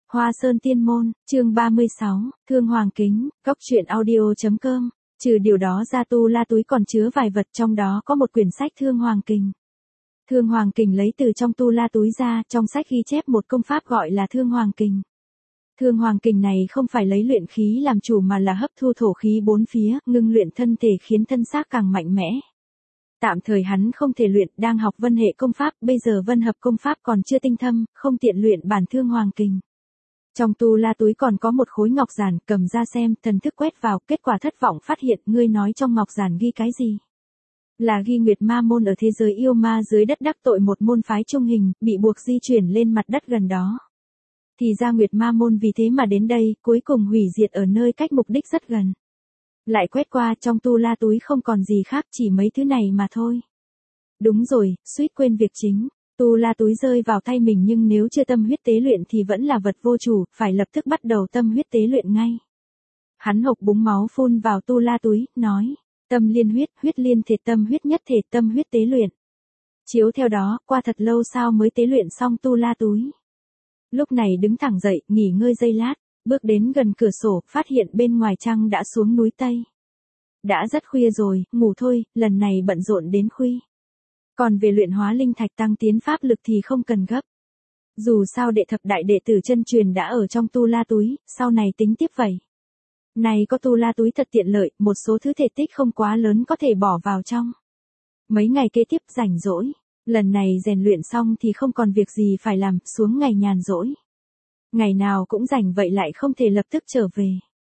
Hoa Sơn Tiên Môn, chương 36, Thương Hoàng Kính, Cốc truyện audio.com. Trừ điều đó ra tu la túi còn chứa vài vật, trong đó có một quyển sách Thương Hoàng Kình. Thương Hoàng Kình lấy từ trong tu la túi ra, trong sách ghi chép một công pháp gọi là Thương Hoàng Kình. Thương Hoàng Kình này không phải lấy luyện khí làm chủ mà là hấp thu thổ khí bốn phía, ngưng luyện thân thể khiến thân xác càng mạnh mẽ. Tạm thời hắn không thể luyện, đang học vân hệ công pháp, bây giờ vân hợp công pháp còn chưa tinh thâm, không tiện luyện bản Thương Hoàng Kình. Trong tu la túi còn có một khối ngọc giản, cầm ra xem, thần thức quét vào, kết quả thất vọng phát hiện, ngươi nói trong ngọc giản ghi cái gì? Là ghi Nguyệt Ma môn ở thế giới yêu ma dưới đất đắc tội một môn phái trung hình, bị buộc di chuyển lên mặt đất gần đó. Thì ra Nguyệt Ma môn vì thế mà đến đây, cuối cùng hủy diệt ở nơi cách mục đích rất gần. Lại quét qua, trong tu la túi không còn gì khác, chỉ mấy thứ này mà thôi. Đúng rồi, suýt quên việc chính. Tu la túi rơi vào tay mình, nhưng nếu chưa tâm huyết tế luyện thì vẫn là vật vô chủ, phải lập tức bắt đầu tâm huyết tế luyện ngay. Hắn hộc búng máu phun vào tu la túi, nói, tâm liên huyết, huyết liên thể, tâm huyết nhất thể, tâm huyết tế luyện. Chiếu theo đó, qua thật lâu sau mới tế luyện xong tu la túi. Lúc này đứng thẳng dậy, nghỉ ngơi giây lát, bước đến gần cửa sổ, phát hiện bên ngoài trăng đã xuống núi Tây. Đã rất khuya rồi, ngủ thôi, lần này bận rộn đến khuya. Còn về luyện hóa linh thạch tăng tiến pháp lực thì không cần gấp. Dù sao đệ thập đại đệ tử chân truyền đã ở trong tu la túi, sau này tính tiếp vậy. Này có tu la túi thật tiện lợi, một số thứ thể tích không quá lớn có thể bỏ vào trong. Mấy ngày kế tiếp rảnh rỗi, lần này rèn luyện xong thì không còn việc gì phải làm, xuống ngày nhàn rỗi. Ngày nào cũng rảnh vậy lại không thể lập tức trở về.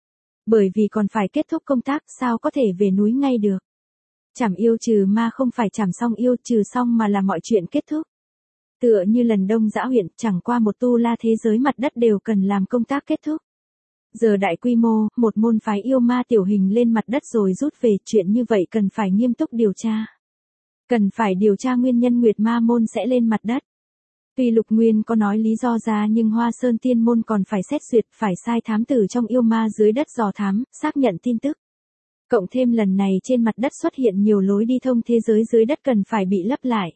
Bởi vì còn phải kết thúc công tác, sao có thể về núi ngay được. Trảm yêu trừ ma không phải trảm xong yêu, trừ xong mà là mọi chuyện kết thúc. Tựa như lần Đông Dã huyện, chẳng qua một tu la thế giới mặt đất đều cần làm công tác kết thúc. Giờ đại quy mô, một môn phái yêu ma tiểu hình lên mặt đất rồi rút về, chuyện như vậy cần phải nghiêm túc điều tra. Cần phải điều tra nguyên nhân Nguyệt Ma môn sẽ lên mặt đất. Tuy Lục Nguyên có nói lý do ra nhưng Hoa Sơn Tiên môn còn phải xét duyệt, phải sai thám tử trong yêu ma dưới đất dò thám, xác nhận tin tức. Cộng thêm lần này trên mặt đất xuất hiện nhiều lối đi thông thế giới dưới đất cần phải bị lấp lại.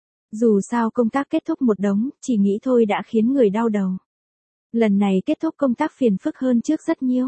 Dù sao công tác kết thúc một đống, chỉ nghĩ thôi đã khiến người đau đầu. Lần này kết thúc công tác phiền phức hơn trước rất nhiều.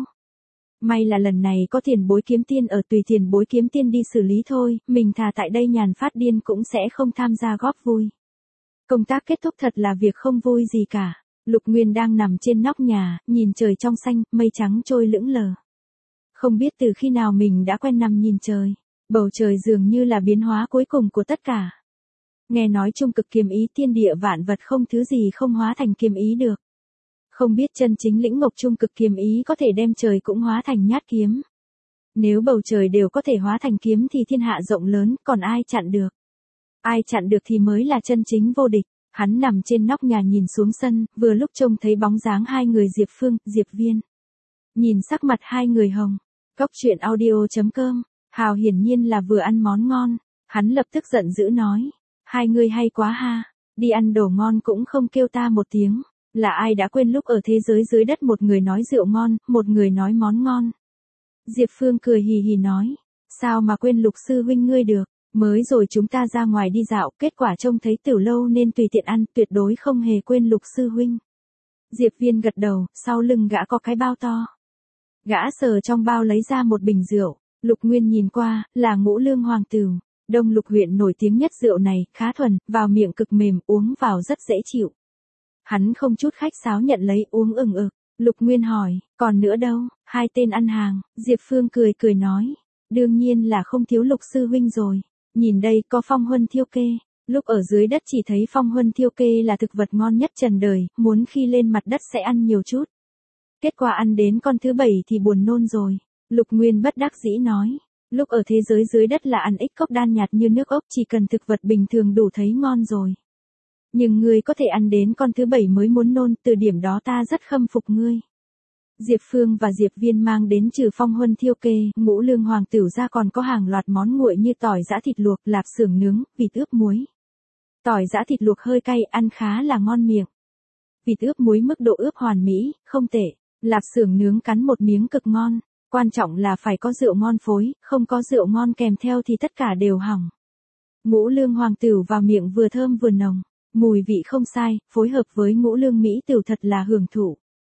May là lần này có tiền bối kiếm tiên ở, tùy tiền bối kiếm tiên đi xử lý thôi, mình thà tại đây nhàn phát điên cũng sẽ không tham gia góp vui. Công tác kết thúc thật là việc không vui gì cả. Lục Nguyên đang nằm trên nóc nhà, nhìn trời trong xanh, mây trắng trôi lững lờ. Không biết từ khi nào mình đã quen nằm nhìn trời. Bầu trời dường như là biến hóa cuối cùng của tất cả. Nghe nói trung cực kiếm ý, thiên địa vạn vật không thứ gì không hóa thành kiếm ý được. Không biết chân chính lĩnh ngộ trung cực kiếm ý có thể đem trời cũng hóa thành nhát kiếm. Nếu bầu trời đều có thể hóa thành kiếm thì thiên hạ rộng lớn, còn ai chặn được? Ai chặn được thì mới là chân chính vô địch. Hắn nằm trên nóc nhà nhìn xuống sân, vừa lúc trông thấy bóng dáng hai người Diệp Phương, Diệp Viên. Nhìn sắc mặt hai người hồng. Cốc truyện audio.com. Hào hiển nhiên là vừa ăn món ngon. Hắn lập tức giận dữ nói. Hai người hay quá ha. Đi ăn đồ ngon cũng không kêu ta một tiếng. Là ai đã quên lúc ở thế giới dưới đất một người nói rượu ngon, một người nói món ngon. Diệp Phương cười hì hì nói. Sao mà quên Lục sư huynh ngươi được. Mới rồi chúng ta ra ngoài đi dạo, kết quả trông thấy tiểu lâu nên tùy tiện ăn, tuyệt đối không hề quên Lục sư huynh. Diệp Viên gật đầu, sau lưng gã có cái bao to. Gã sờ trong bao lấy ra một bình rượu, Lục Nguyên nhìn qua, là Ngũ Lương Hoàng Tửu, Đông Lục huyện nổi tiếng nhất rượu này, khá thuần, vào miệng cực mềm, uống vào rất dễ chịu. Hắn không chút khách sáo nhận lấy uống ừng ực. Lục Nguyên hỏi, còn nữa đâu? Hai tên ăn hàng. Diệp Phương cười cười nói, đương nhiên là không thiếu Lục sư huynh rồi. Nhìn đây có phong huân thiêu kê. Lúc ở dưới đất chỉ thấy phong huân thiêu kê là thực vật ngon nhất trần đời, muốn khi lên mặt đất sẽ ăn nhiều chút. Kết quả ăn đến con thứ 7 thì buồn nôn rồi. Lục Nguyên bất đắc dĩ nói, lúc ở thế giới dưới đất là ăn ích cốc đan nhạt như nước ốc, chỉ cần thực vật bình thường đủ thấy ngon rồi. Nhưng ngươi có thể ăn đến con thứ 7 mới muốn nôn, từ điểm đó ta rất khâm phục ngươi. Diệp Phương và Diệp Viên mang đến trừ phong huân thiêu kê, Ngũ Lương Hoàng Tửu ra còn có hàng loạt món nguội như tỏi giã thịt luộc, lạp xưởng nướng, vịt ướp muối. Tỏi giã thịt luộc hơi cay, ăn khá là ngon miệng. Vịt ướp muối mức độ ướp hoàn mỹ, không tệ. Lạp xưởng nướng cắn một miếng cực ngon. Quan trọng là phải có rượu ngon phối, không có rượu ngon kèm theo thì tất cả đều hỏng. Ngũ Lương Hoàng Tửu vào miệng vừa thơm vừa nồng. Mùi vị không sai, phối hợp với Ngũ Lương Mỹ Tửu thật là hưởng thụ.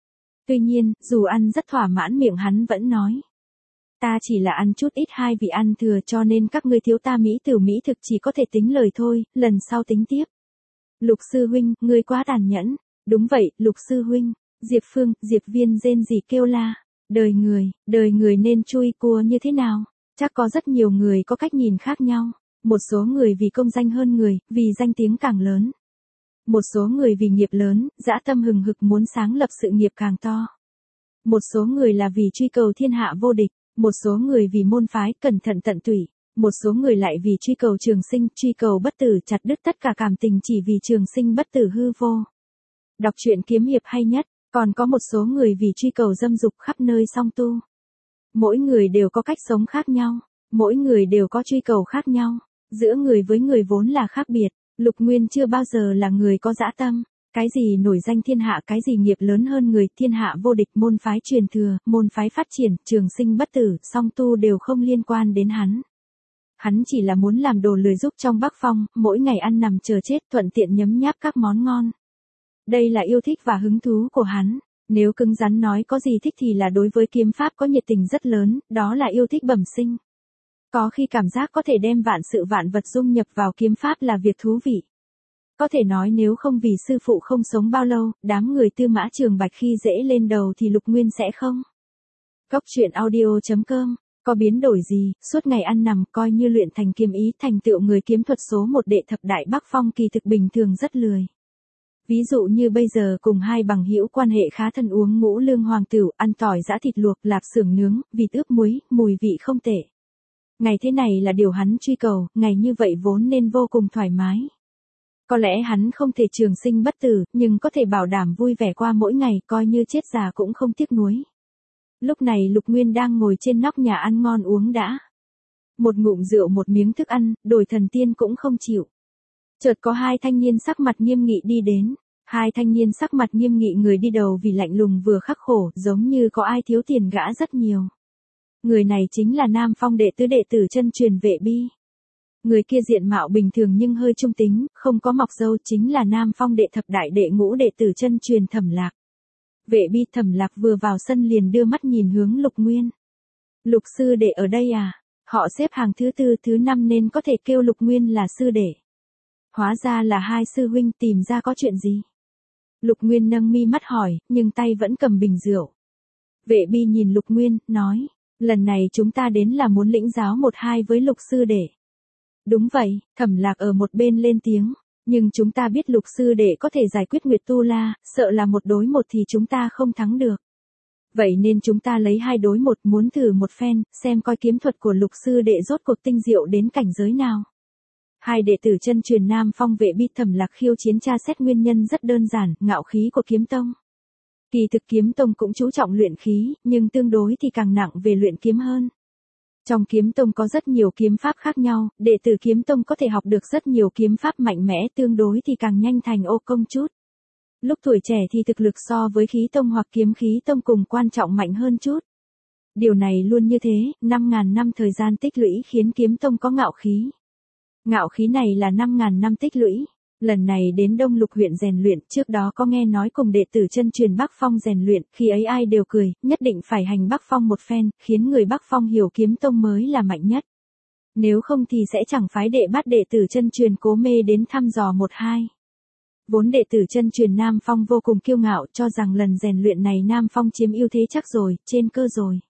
Tuy nhiên, dù ăn rất thỏa mãn miệng hắn vẫn nói. Ta chỉ là ăn chút ít 2 vị ăn thừa cho nên các ngươi thiếu ta mỹ tử mỹ thực chỉ có thể tính lời thôi, lần sau tính tiếp. Lục sư huynh, ngươi quá tàn nhẫn. Đúng vậy, Lục sư huynh. Diệp Phương, Diệp Viên rên rỉ kêu la. Đời người nên chui cua như thế nào? Chắc có rất nhiều người có cách nhìn khác nhau. Một số người vì công danh hơn người, vì danh tiếng càng lớn. Một số người vì nghiệp lớn, dã tâm hừng hực muốn sáng lập sự nghiệp càng to. Một số người là vì truy cầu thiên hạ vô địch, một số người vì môn phái cẩn thận tận tụy, một số người lại vì truy cầu trường sinh, truy cầu bất tử chặt đứt tất cả cảm tình chỉ vì trường sinh bất tử hư vô. Đọc truyện kiếm hiệp hay nhất, còn có một số người vì truy cầu dâm dục khắp nơi song tu. Mỗi người đều có cách sống khác nhau, mỗi người đều có truy cầu khác nhau, giữa người với người vốn là khác biệt. Lục Nguyên chưa bao giờ là người có dã tâm, cái gì nổi danh thiên hạ, cái gì nghiệp lớn hơn người, thiên hạ vô địch, môn phái truyền thừa, môn phái phát triển, trường sinh bất tử, song tu đều không liên quan đến hắn. Hắn chỉ là muốn làm đồ lười giúp trong Bắc Phong, mỗi ngày ăn nằm chờ chết, thuận tiện nhấm nháp các món ngon. Đây là yêu thích và hứng thú của hắn. Nếu cứng rắn nói có gì thích thì là đối với kiếm pháp có nhiệt tình rất lớn, đó là yêu thích bẩm sinh. Có khi cảm giác có thể đem vạn sự vạn vật dung nhập vào kiếm pháp là việc thú vị. Có thể nói nếu không vì sư phụ không sống bao lâu, đám người Tư Mã Trường Bạch khi dễ lên đầu thì Lục Nguyên sẽ không. Cốc truyện audio.com, có biến đổi gì, suốt ngày ăn nằm coi như luyện thành kiếm ý, thành tựu người kiếm thuật số 1 đệ thập đại Bắc Phong, kỳ thực bình thường rất lười. Ví dụ như bây giờ cùng hai bằng hữu quan hệ khá thân uống ngũ lương hoàng tửu, ăn tỏi giã thịt luộc, lạp xưởng nướng, vịt ướp muối, mùi vị không tệ. Ngày thế này là điều hắn truy cầu, ngày như vậy vốn nên vô cùng thoải mái. Có lẽ hắn không thể trường sinh bất tử, nhưng có thể bảo đảm vui vẻ qua mỗi ngày, coi như chết già cũng không tiếc nuối. Lúc này Lục Nguyên đang ngồi trên nóc nhà ăn ngon uống đã. Một ngụm rượu một miếng thức ăn, đổi thần tiên cũng không chịu. Chợt có hai thanh niên sắc mặt nghiêm nghị đi đến. Hai thanh niên sắc mặt nghiêm nghị, người đi đầu vì lạnh lùng vừa khắc khổ, giống như có ai thiếu tiền gã rất nhiều. Người này chính là Nam Phong đệ tử chân truyền Vệ Bi. Người kia diện mạo bình thường nhưng hơi trung tính, không có mọc râu, chính là Nam Phong đệ thập đại đệ ngũ đệ tử chân truyền Thẩm Lạc. Vệ Bi Thẩm Lạc vừa vào sân liền đưa mắt nhìn hướng Lục Nguyên. Lục sư đệ ở đây à? Họ xếp hàng thứ 4 thứ 5 nên có thể kêu Lục Nguyên là sư đệ. Hóa ra là hai sư huynh, tìm ra có chuyện gì? Lục Nguyên nâng mi mắt hỏi, nhưng tay vẫn cầm bình rượu. Vệ Bi nhìn Lục Nguyên, nói, lần này chúng ta đến là muốn lĩnh giáo 1-2 với Lục sư đệ. Đúng vậy, Thẩm Lạc ở một bên lên tiếng, nhưng chúng ta biết Lục sư đệ có thể giải quyết Nguyệt Tu La, sợ là 1 đối 1 thì chúng ta không thắng được. Vậy nên chúng ta lấy 2 đối 1, muốn thử một phen, xem coi kiếm thuật của Lục sư đệ rốt cuộc tinh diệu đến cảnh giới nào. Hai đệ tử chân truyền Nam Phong Vệ Bi Thẩm Lạc khiêu chiến, tra xét nguyên nhân rất đơn giản, ngạo khí của kiếm tông. Kỳ thực kiếm tông cũng chú trọng luyện khí, nhưng tương đối thì càng nặng về luyện kiếm hơn. Trong kiếm tông có rất nhiều kiếm pháp khác nhau, đệ tử kiếm tông có thể học được rất nhiều kiếm pháp mạnh mẽ, tương đối thì càng nhanh thành ô công chút. Lúc tuổi trẻ thì thực lực so với khí tông hoặc kiếm khí tông cùng quan trọng mạnh hơn chút. Điều này luôn như thế, 5.000 năm thời gian tích lũy khiến kiếm tông có ngạo khí. Ngạo khí này là 5.000 năm tích lũy. Lần này đến Đông Lục huyện rèn luyện, trước đó có nghe nói cùng đệ tử chân truyền Bắc Phong rèn luyện, khi ấy ai đều cười, nhất định phải hành Bắc Phong một phen, khiến người Bắc Phong hiểu kiếm tông mới là mạnh nhất. Nếu không thì sẽ chẳng phái đệ bắt đệ tử chân truyền Cố Mê đến thăm dò 1-2. Vốn đệ tử chân truyền Nam Phong vô cùng kiêu ngạo, cho rằng lần rèn luyện này Nam Phong chiếm ưu thế chắc rồi, trên cơ rồi.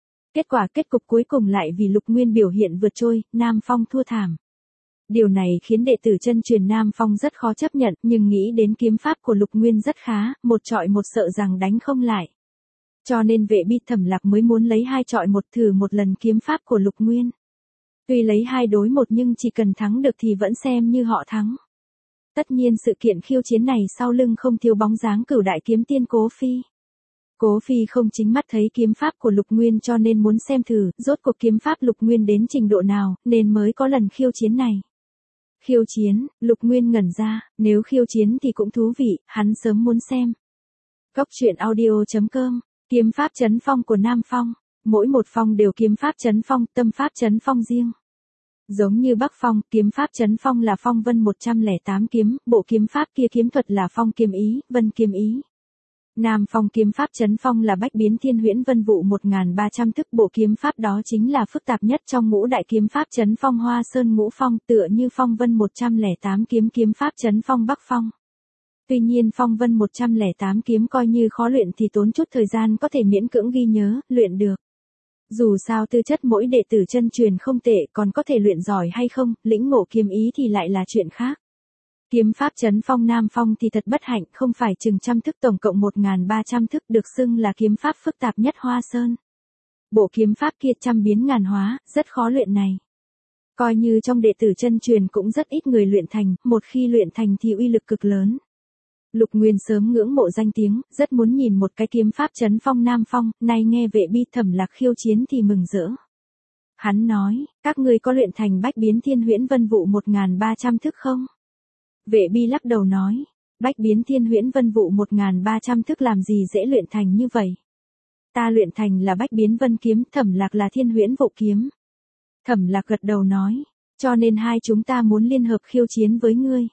Kết cục cuối cùng lại vì Lục Nguyên biểu hiện vượt trội, Nam Phong thua thảm. Điều này khiến đệ tử chân truyền Nam Phong rất khó chấp nhận, nhưng nghĩ đến kiếm pháp của Lục Nguyên rất khá, 1 chọi 1 sợ rằng đánh không lại. Cho nên Vệ Bi Thẩm Lạc mới muốn lấy 2 chọi 1 thử một lần kiếm pháp của Lục Nguyên. Tuy lấy 2 đối 1 nhưng chỉ cần thắng được thì vẫn xem như họ thắng. Tất nhiên sự kiện khiêu chiến này sau lưng không thiếu bóng dáng Cửu đại kiếm tiên Cố Phi. Cố Phi không chính mắt thấy kiếm pháp của Lục Nguyên cho nên muốn xem thử, rốt cuộc kiếm pháp Lục Nguyên đến trình độ nào, nên mới có lần khiêu chiến này. Khiêu chiến, Lục Nguyên ngẩn ra, nếu khiêu chiến thì cũng thú vị, hắn sớm muốn xem. Cốc truyện audio.com, kiếm pháp chấn phong của Nam Phong, mỗi một phong đều kiếm pháp chấn phong, tâm pháp chấn phong riêng. Giống như Bắc Phong, kiếm pháp chấn phong là phong vân 108 kiếm, bộ kiếm pháp kia kiếm thuật là phong kiếm ý, vân kiếm ý. Nam Phong kiếm pháp Chấn Phong là bách biến thiên huyễn vân vụ 1300 thức, bộ kiếm pháp đó chính là phức tạp nhất trong ngũ đại kiếm pháp Chấn Phong Hoa Sơn Ngũ Phong, tựa như Phong Vân 108 kiếm kiếm pháp Chấn Phong Bắc Phong. Tuy nhiên Phong Vân 108 kiếm coi như khó luyện thì tốn chút thời gian có thể miễn cưỡng ghi nhớ, luyện được. Dù sao tư chất mỗi đệ tử chân truyền không tệ, còn có thể luyện giỏi hay không, lĩnh ngộ kiếm ý thì lại là chuyện khác. Kiếm pháp Chấn Phong Nam Phong thì thật bất hạnh, không phải chừng trăm thức, tổng cộng 1300 thức, được xưng là kiếm pháp phức tạp nhất Hoa Sơn. Bộ kiếm pháp kia trăm biến ngàn hóa, rất khó luyện này. Coi như trong đệ tử chân truyền cũng rất ít người luyện thành, một khi luyện thành thì uy lực cực lớn. Lục Nguyên sớm ngưỡng mộ danh tiếng, rất muốn nhìn một cái kiếm pháp Chấn Phong Nam Phong, nay nghe Vệ Bi Thẩm Lạc khiêu chiến thì mừng rỡ. Hắn nói, các ngươi có luyện thành bách biến thiên huyễn vân vụ 1300 thức không? Vệ Bi lắc đầu nói, bách biến thiên huyễn vân vụ 1300 thức làm gì dễ luyện thành như vậy? Ta luyện thành là bách biến vân kiếm, Thẩm Lạc là thiên huyễn vụ kiếm. Thẩm Lạc gật đầu nói, cho nên hai chúng ta muốn liên hợp khiêu chiến với ngươi.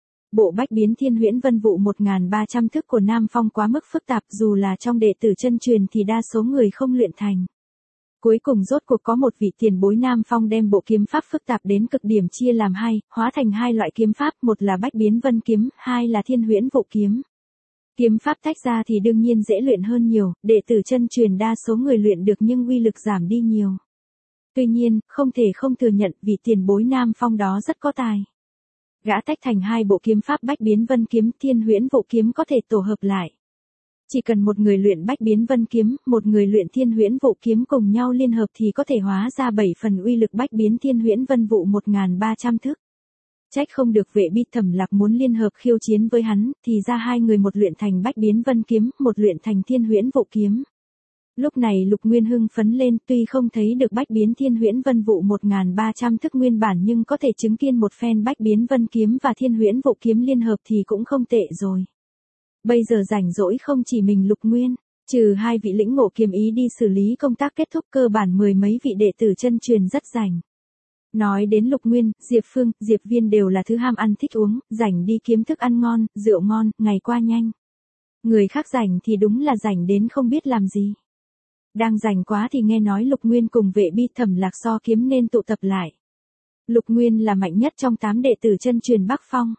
Bộ bách biến thiên huyễn vân vụ 1300 thức của Nam Phong quá mức phức tạp, dù là trong đệ tử chân truyền thì đa số người không luyện thành. Cuối cùng rốt cuộc có một vị tiền bối Nam Phong đem bộ kiếm pháp phức tạp đến cực điểm chia làm hai, hóa thành hai loại kiếm pháp, một là bách biến vân kiếm, hai là thiên huyễn vụ kiếm. Kiếm pháp tách ra thì đương nhiên dễ luyện hơn nhiều, đệ tử chân truyền đa số người luyện được nhưng uy lực giảm đi nhiều. Tuy nhiên, không thể không thừa nhận vị tiền bối Nam Phong đó rất có tài. Gã tách thành hai bộ kiếm pháp bách biến vân kiếm, thiên huyễn vụ kiếm có thể tổ hợp lại. Chỉ cần một người luyện bách biến vân kiếm, một người luyện thiên huyễn vụ kiếm cùng nhau liên hợp thì có thể hóa ra 7 phần uy lực bách biến thiên huyễn vân vụ 1300 thức. Trách không được Vệ Bi Thẩm Lạc muốn liên hợp khiêu chiến với hắn, thì ra hai người một luyện thành bách biến vân kiếm, một luyện thành thiên huyễn vụ kiếm. Lúc này Lục Nguyên hưng phấn lên, tuy không thấy được bách biến thiên huyễn vân vụ 1300 thức nguyên bản nhưng có thể chứng kiến một phen bách biến vân kiếm và thiên huyễn vụ kiếm liên hợp thì cũng không tệ rồi. Bây giờ rảnh rỗi không chỉ mình Lục Nguyên, trừ hai vị lĩnh ngộ kiếm ý đi xử lý công tác kết thúc, cơ bản mười mấy vị đệ tử chân truyền rất rảnh. Nói đến Lục Nguyên, Diệp Phương, Diệp Viên đều là thứ ham ăn thích uống, rảnh đi kiếm thức ăn ngon, rượu ngon, ngày qua nhanh. Người khác rảnh thì đúng là rảnh đến không biết làm gì. Đang rảnh quá thì nghe nói Lục Nguyên cùng Vệ Bi Thẩm Lạc so kiếm nên tụ tập lại. Lục Nguyên là mạnh nhất trong 8 đệ tử chân truyền Bắc Phong.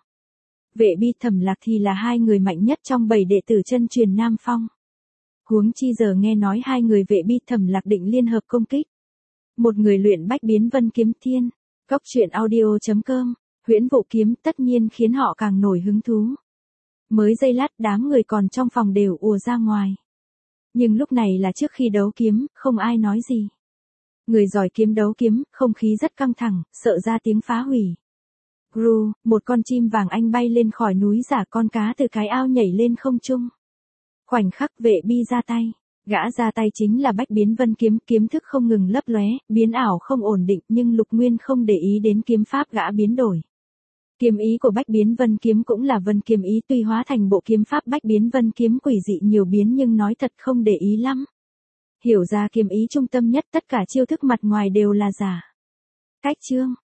Vệ Bi Thẩm Lạc thì là hai người mạnh nhất trong 7 đệ tử chân truyền Nam Phong. Huống chi giờ nghe nói hai người Vệ Bi Thẩm Lạc định liên hợp công kích. Một người luyện bách biến vân kiếm thiên. Cốc truyện audio.com, huyễn vụ kiếm tất nhiên khiến họ càng nổi hứng thú. Mới giây lát đám người còn trong phòng đều ùa ra ngoài. Nhưng lúc này là trước khi đấu kiếm, không ai nói gì. Người giỏi kiếm đấu kiếm, không khí rất căng thẳng, sợ ra tiếng phá hủy. Gru, một con chim vàng anh bay lên khỏi núi giả, con cá từ cái ao nhảy lên không trung. Khoảnh khắc Vệ Bi ra tay, gã ra tay chính là bách biến vân kiếm, kiếm thức không ngừng lấp lóe, biến ảo không ổn định, nhưng Lục Nguyên không để ý đến kiếm pháp gã biến đổi. Kiếm ý của bách biến vân kiếm cũng là vân kiếm ý, tuy hóa thành bộ kiếm pháp bách biến vân kiếm quỷ dị nhiều biến nhưng nói thật không để ý lắm. Hiểu ra kiếm ý trung tâm nhất, tất cả chiêu thức mặt ngoài đều là giả. Cách chương